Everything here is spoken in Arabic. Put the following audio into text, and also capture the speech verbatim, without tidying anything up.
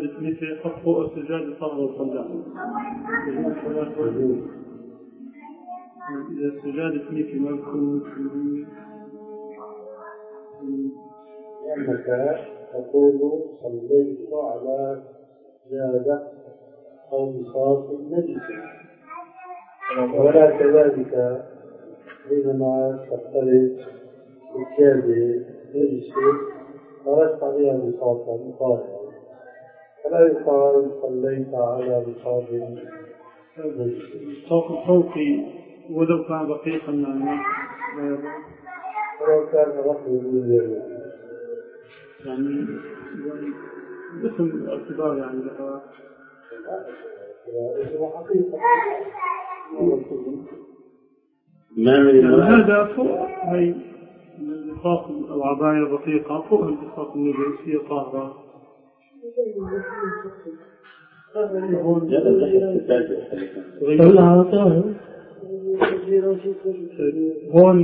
سجادة مثل حط فوق السجادة صار وصلى إذا سجادة مثل ما يكون أنك تقول صليت على سجادة أو بساط نجس، ولا كذلك حينما تختلط بالسجادة نجس خرجت عليها بساطا طاهرا فلا يقال صليت على بساط الصوت الصوتي ولو كان دقيقا يعني ولو كان رقم من يعني اسم الاعتبار يعني لها حقيقة يعني هذا فوق هي البساط العباية الرقيقة فوق البساط النجس هي طاهرة هون